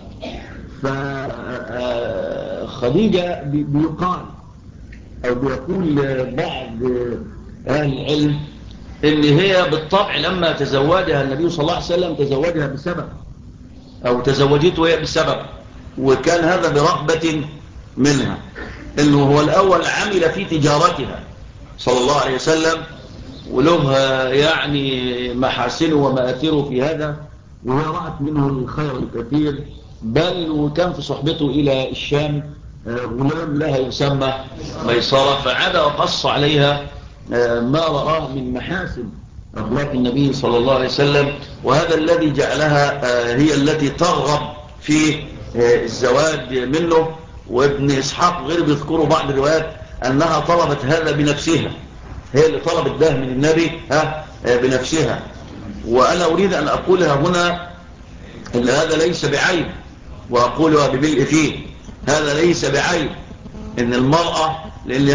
فخديجة بيقال أو بيقول بعض أهل العلم إن هي بالطبع لما تزوجها النبي صلى الله عليه وسلم تزوجها بسبب، أو تزوجته هي بسبب، وكان هذا برغبة منها، إنه هو الأول عمل في تجارتها صلى الله عليه وسلم، وله يعني محاسنه ومآثره في هذا، وهي رأت منه الخير الكثير، بل وكان في صحبته إلى الشام غلام لها يسمى ميسرة، فعاد وقص عليها ما رآه من محاسن أخلاق النبي صلى الله عليه وسلم، وهذا الذي جعلها هي التي ترغب في الزواج منه. وابن إسحاق غير بيذكروا بعض الروايات أنها طلبت هذا بنفسها، هي اللي طلبت ده من النبي بنفسها. وأنا أريد أن أقولها هنا أن هذا ليس بعيب، وأقولها بملء فيه، هذا ليس بعيب إن المرأة، لأن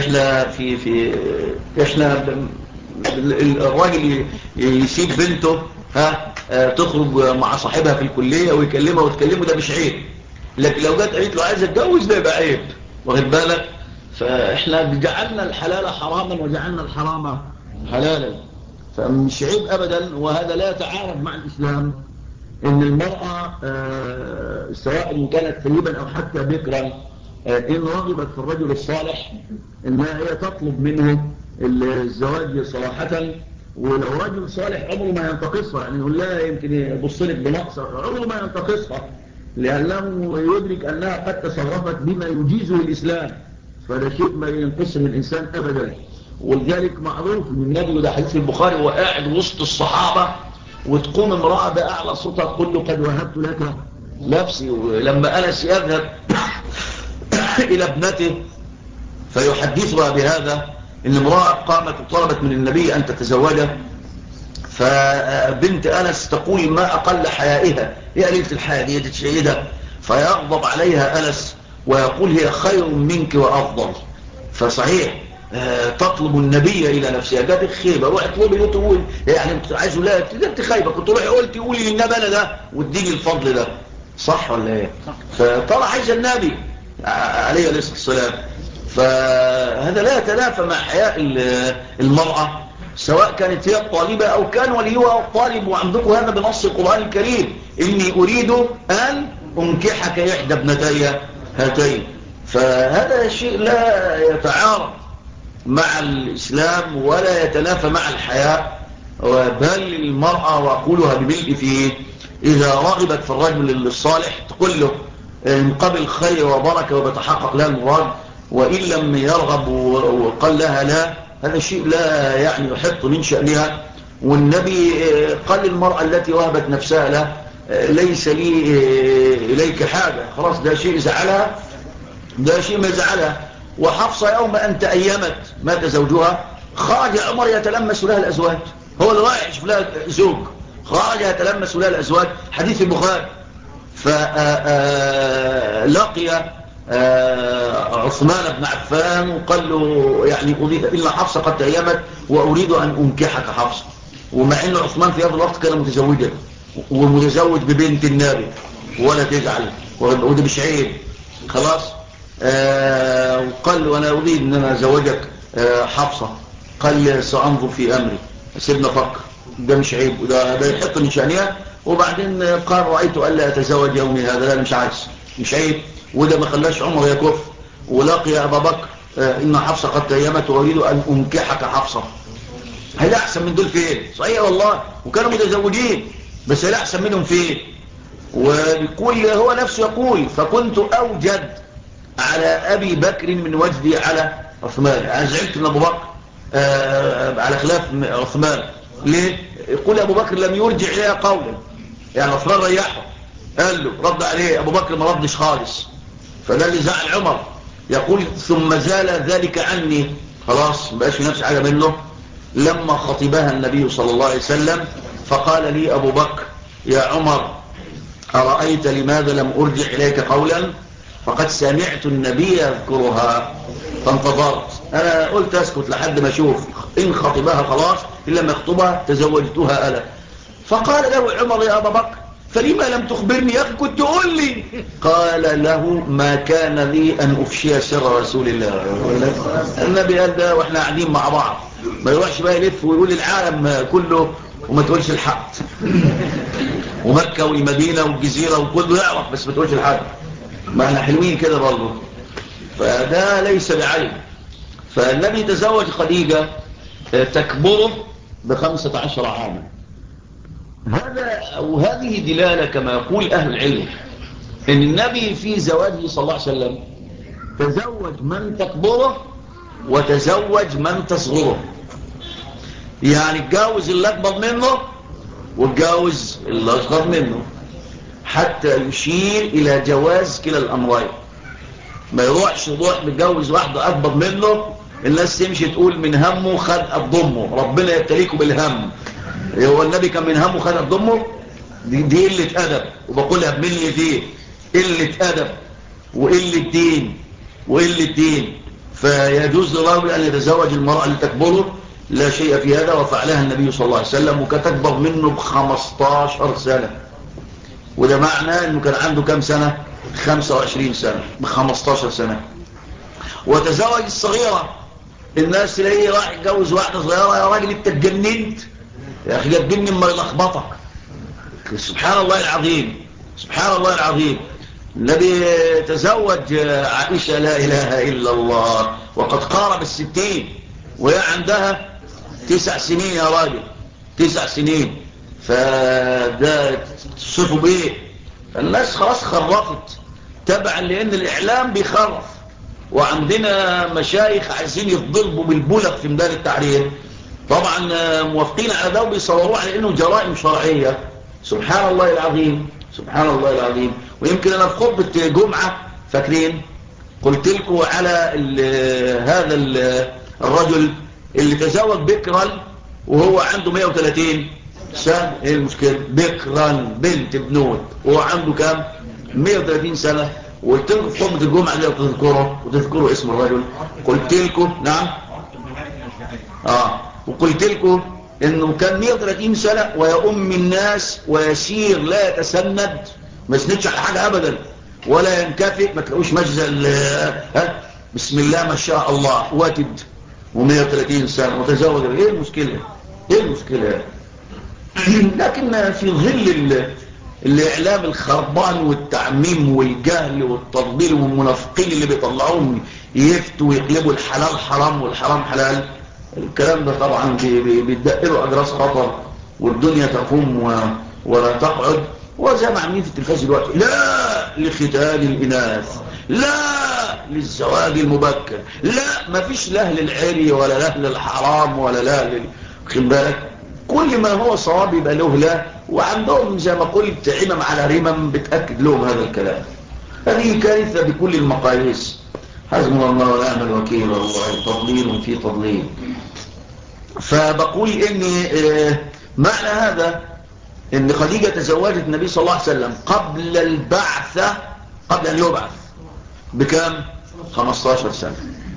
إحنا الراجل يسيب بنته تخرج مع صاحبها في الكلية ويكلمها وتكلمه، ده مش عيب. لكن لو جت قالت له عايز اتجوز ده يبقى عيب، واخد بالك؟ فاحنا جعلنا الحلال حراما وجعلنا الحرام حلالا، فمش عيب ابدا. وهذا لا يتعارض مع الاسلام ان المرأة سواء كانت ثيبا او حتى بكرا، ان رغبت في الرجل الصالح انها هي تطلب منه الزواج صراحة، ولو رجل صالح عمره ما ينتقصها، يعني يقول لها يمكن يبص لك بنقص، عمره ما ينتقصها، لأنه يدرك أنها قد تصرفت بما يجيزه الإسلام، فده شيء ما ينقص من الإنسان أبدا. ولذلك معروف من النبي، وده حديث البخاري، وقاعد وسط الصحابة وتقوم امرأة بأعلى صوتها تقول له قد وهبت لك نفسي. ولما أنس يذهب إلى ابنته فيحدثها بهذا، إن امرأة قامت وطلبت من النبي أن تتزوجه، فبنت أنس تقول ما أقل حيائها، هي قليلة الحياة دي تشيدها، فيغضب عليها أنس ويقول هي خير منك وأفضل. فصحيح تطلب النبي إلى نفسها، جاتك خيبة روح اطلبي تقول يعني عايزه، لا انت خايبة، كنت روحي قلتي قولي للنبي أنا ده واديني الفضل ده، صح ولا ايه؟ فطلع عايز النبي عليه الصلاة والسلام. فهذا لا يتنافى مع حياء المرأة، سواء كانت هي الطالبة أو كان وليها الطالب. وعندكم هذا بنص القرآن الكريم، إني أريد أن أنكحك إحدى ابنتي هاتين. فهذا شيء لا يتعارض مع الإسلام ولا يتنافى مع الحياء، بل المرأة وأقولها بملء فيه إذا رغبت في الرجل الصالح تقول له من قبل خير وبركة وبتحقق لها المراد، وإن لم يرغب وقال لها لا، هذا شيء لا يعني يحط من شأنها. والنبي قال للمرأة التي وهبت نفسها له ليس لي إليك حاجة، خلاص ده شيء زعلها، ده شيء ما زعلها. وحفصة يوم أن تأيمت مات زوجها خرج عمر يتلمس لها الأزواج، هو اللي رايح يشوف لها زوج، خرج يتلمس لها الأزواج، حديث البخاري. فلقي عثمان بن عفان وقال له يعني أريد إلا حفصة قد تأيمت وأريد أن أنكحك حفصة، ومع أن عثمان في هذا الوقت كان متزوجا ومتزوج ببنت النبي ولا تزعل، وده مش عيب خلاص. وقال له أنا أريد أن أنا أزوجك حفصة، قال لي سأنظر في أمري، سيبنا فكر، ده مش عيب وده يحط من شأنها. وبعدين قال رأيت ألا أتزوج يومي هذا، لا مش عايز، مش عيب، وده ما خلاش عمر يكف. ولقي أبا بكر إن حفصة قد تيمت وأريد أن أنكحك حفصة. هل أحسن من دول فين؟ صحيح والله، وكانوا متزوجين، بس هل أحسن منهم فين؟ وبيقول هو نفسه يقول فكنت أوجد على أبي بكر من وجدي على عثمان. أنا زعلت من أبو بكر على خلاف عثمان. ليه؟ يقول أبو بكر لم يرجع إليها قولا، يعني عثمان ريحه قال له رد عليه، أبو بكر ما ردش خالص، فده اللي زعل عمر. يقول ثم زال ذلك عني، خلاص مبقاش في نفس حاجة منه. لما خطبها النبي صلى الله عليه وسلم فقال لي أبو بكر يا عمر أرأيت لماذا لم أرجع إليك قولا؟ فقد سمعت النبي يذكرها فانتظرت، أنا قلت أسكت لحد ما أشوف إن خطبها خلاص، إن لم يخطبها تزوجتها أنا. فقال له عمر يا أبا بكر فلما لم تخبرني يا أخي كنت تقول لي؟ قال له ما كان لي أن أفشي سر رسول الله. النبي قال ده وإحنا قاعدين مع بعض، ما يروحش بقى يلف ويقول العالم كله وما تقولش الحق، ومكة والمدينة والجزيرة وكله يعرف بس ما تقولش الحق، ما احنا حلوين كده برضه. فده ليس بعيب. فالنبي تزوج خديجة تكبره ب15 عاما. وهذه دلالة كما يقول أهل العلم ان النبي في زواجه صلى الله عليه وسلم تزوج من تكبره وتزوج من تصغره، يعني اتجوز اللي اكبر منه واتجوز اللي اصغر منه، حتى يشير الى جواز كلا الامرين. ما يروحش متجوز واحدة اكبر منه الناس تمشي تقول من همه خد الضمه، ربنا يبتليكم بالهم. هو النبي كان من همه خد الضمه؟ دي قلة ادب، وبقولها بملي فيه قلة ادب وقلة دين وقلة دين. فيجوز للرجل ان يتزوج المرأة اللي تكبره، لا شيء في هذا، وفعلها النبي صلى الله عليه وسلم، وكانت اكبر منه ب15 سنة. وده معناه انه كان عنده كام سنة؟ 25 سنة، ب15 سنة. وتزوج الصغيرة، الناس تلاقيه راح يتجوز واحدة صغيرة، يا راجل انت اتجننت يا اخي، جنن ما يلخبطك. سبحان الله العظيم، سبحان الله العظيم. النبي تزوج عائشة لا اله الا الله وقد قارب 60 وهي عندها 9 سنين يا راجل، 9 سنين. فده تصفوا بيه. الناس خلاص خرفت تبعا لان الاعلام بيخرف، وعندنا مشايخ عايزين يضربوا بالبلغ في ميدان التحرير، طبعا موافقين على ده وبيصوروه على انه جرائم شرعيه. سبحان الله العظيم، سبحان الله العظيم. ويمكن انا في خطبه جمعه فاكرين قلت لكم على هذا الرجل اللي تزوج بكرا وهو عنده 130 سنة. ايه المشكلة؟ بكرا بنت بنوت وهو عنده كام؟ 130 سنة. وقلت لكم في خطبة الجمعة دي وتذكروا اسم الرجل. قلت لكم نعم وقلت لكم انه كان 130 سنة ويؤم الناس ويسير لا يتسند، ما يسندش على حاجة ابدا ولا ينكفئ، ما تلاقوش مجزى بسم الله ما شاء الله واتد و130 سنة وتزوج. ايه المشكلة؟ ايه المشكلة؟ لكن في ظل الاعلام الخربان والتعميم والجهل والتضليل والمنافقين اللي بيطلعوهم يفتوا ويقلبوا الحلال حرام والحرام حلال، الكلام ده طبعا بيدقلوا اجراس خطر والدنيا تقوم ولا تقعد. وزي ما عاملين في التلفاز دلوقتي، لا لختان الاناث، لا للزواج المبكر، لا ما فيش لا للعري ولا لا للحرام ولا لا خد بالك، كل ما هو صواب يبقى له لا. وعندهم زي ما قلت عمم على رمم بتأكد لهم هذا الكلام. هذه كارثة بكل المقاييس. حسبنا الله ونعم الوكيل، والله تضليل في تضليل. فبقول ان معنى هذا ان خديجة تزوجت النبي صلى الله عليه وسلم قبل البعثة، قبل ان يبعث بكام؟ 15 سنة،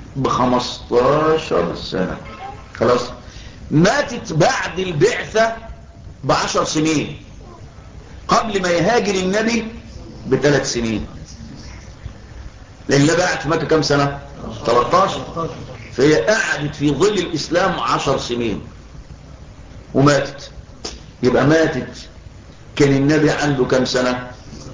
ب15 سنة خلاص. ماتت بعد البعثة ب10 سنين، قبل ما يهاجر النبي ب3 سنين، لأن بعت في مكة كم سنة؟ 13. فهي قعدت في ظل الإسلام 10 سنين وماتت. يبقى ماتت كان النبي عنده كم سنة؟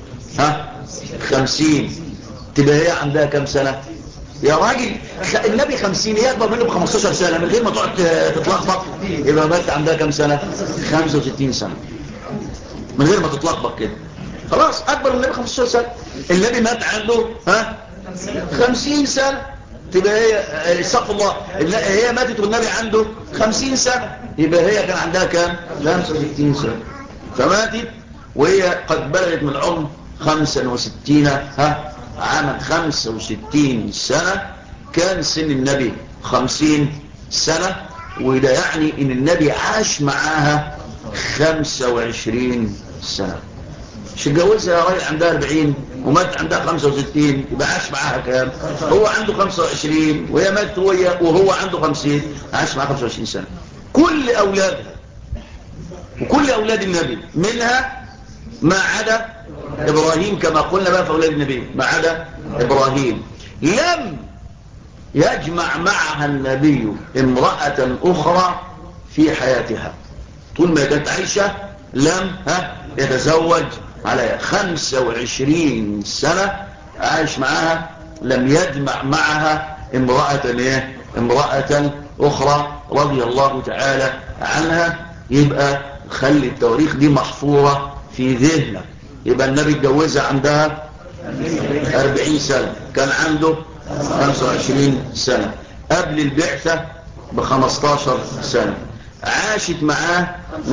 50. تبقى هي عندها كم سنة يا راجل؟ النبي 50، هي أكبر منه ب15 سنة من غير ما تقعد تتلخبط. يبقى مات عندها كم سنة؟ 65 سنة من غير ما تتلخبط كده. خلاص أكبر من النبي 15 سنة. النبي مات عنده 50 سنة. تبقى هي استغفر الله، هي ماتت والنبي عنده 50 سنة، يبقى هي كان عندها كام؟ 65 سنة. فماتت وهي قد بلغت من العمر 65 عاما، 65 سنة. كان سن النبي 50 سنة، وده يعني ان النبي عاش معاها 25 سنة. مش اتجوزها يا راجل عندها 40 ومات عندها 65، يبقى عاش معاها كام؟ هو عنده 25 وهي ماتت وهو عنده 50، عاش معاها 25 سنة. كل أولادها وكل أولاد النبي منها ما عدا إبراهيم، كما قلنا بقى في أولاد النبي ما عدا إبراهيم، لم يجمع معها النبي امرأة أخرى في حياتها. طول ما كانت عايشة لم يتزوج عليها. 25 سنة عايش معها، لم يجمع معها امرأة أخرى رضي الله تعالى عنها. يبقى خلي التواريخ دي محفورة في ذهنك. يبقى النبي اتجوزها عندها 40 سنة، كان عنده 25 سنة، قبل البعثة ب15 سنة، عاشت معاه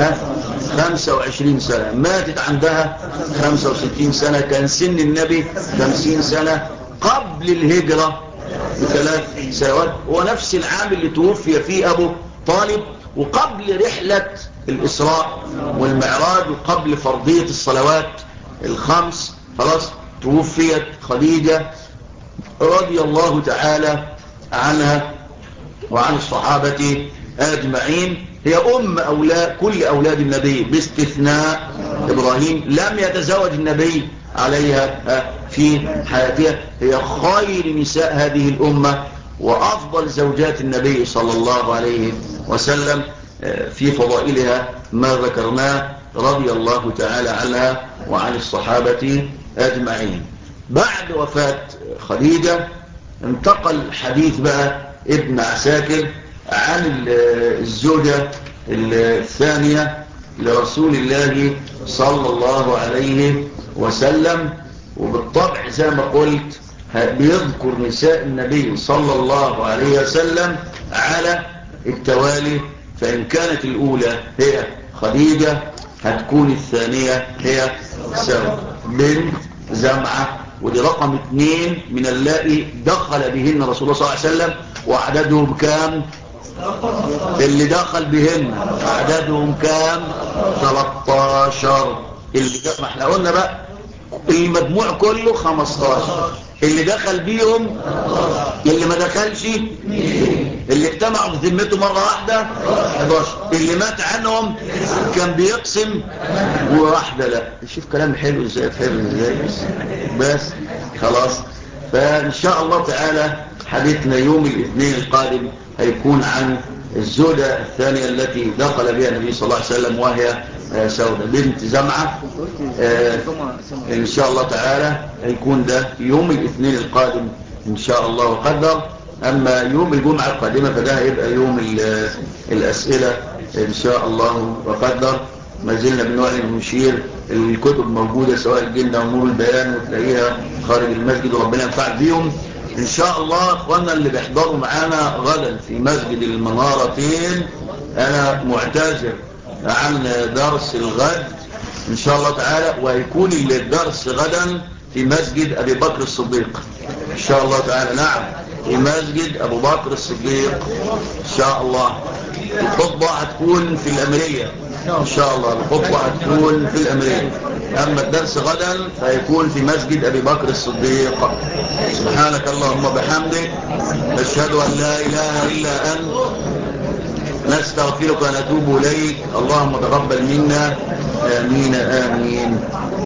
25 سنة، ماتت عندها 65 سنة. كان سن النبي 50 سنة قبل الهجرة ب3 سنوات، ونفس العام اللي توفي فيه أبو طالب، وقبل رحلة الإسراء والمعراج، وقبل فرضية الصلوات الخمس. خلاص توفيت خديجة رضي الله تعالى عنها وعن الصحابة أجمعين. هي كل أولاد النبي باستثناء إبراهيم. لم يتزوج النبي عليها في حياتها. هي خير نساء هذه الأمة وأفضل زوجات النبي صلى الله عليه وسلم. في فضائلها ما ذكرناه رضي الله تعالى عنها وعن الصحابة أجمعين. بعد وفاة خديجة انتقل حديث بقى ابن عساكر عن الزوجة الثانية لرسول الله صلى الله عليه وسلم. وبالطبع زي ما قلت بيذكر نساء النبي صلى الله عليه وسلم على التوالي، فإن كانت الأولى هي خديجة هتكون الثانية هي سودة بنت زمعة، ودي رقم 2 من اللائي دخل بهن رسول الله صلى الله عليه وسلم. وعددهم كام؟ اللي دخل بهن عددهم كام؟ 13. ما احنا قلنا بقى المجموع كله 15. اللي دخل بيهم اللي ما دخلش اللي اجتمعوا بذمته مرة واحدة 11. اللي مات عنهم كان بيقسم وواحدة لا. شوف كلام حلو ازاي، حلو ازاي. بس خلاص. فان شاء الله تعالى حديثنا يوم الاثنين القادم هيكون عن الزوجة الثانية التي دخل بها النبي صلى الله عليه وسلم، وهي سودة بنت زمعة. ان شاء الله تعالى هيكون ده يوم الاثنين القادم ان شاء الله وقدر. اما يوم الجمعة القادمة فده هيبقى يوم الاسئلة ان شاء الله وقدر. ما زلنا بنوعي ونشير الكتب موجودة سواء الجنة ونور البيان، وتلاقيها خارج المسجد وربنا ينفع بيهم ان شاء الله. اخواننا اللي بيحضروا معانا غدا في مسجد المنارتين، انا معتذر عن درس الغد ان شاء الله تعالى، وهيكون الدرس غدا في مسجد ابي بكر الصديق ان شاء الله تعالى. نعم، في مسجد ابو بكر الصديق ان شاء الله. الخطبة هتكون في الامرية ان شاء الله، الخطبة هتكون في الامرية. اما الدرس غدا فيكون في مسجد ابي بكر الصديق. سبحانك اللهم وبحمدك، نشهد ان لا اله الا انت، نستغفرك ونتوب اليك. اللهم تقبل منا. امين امين.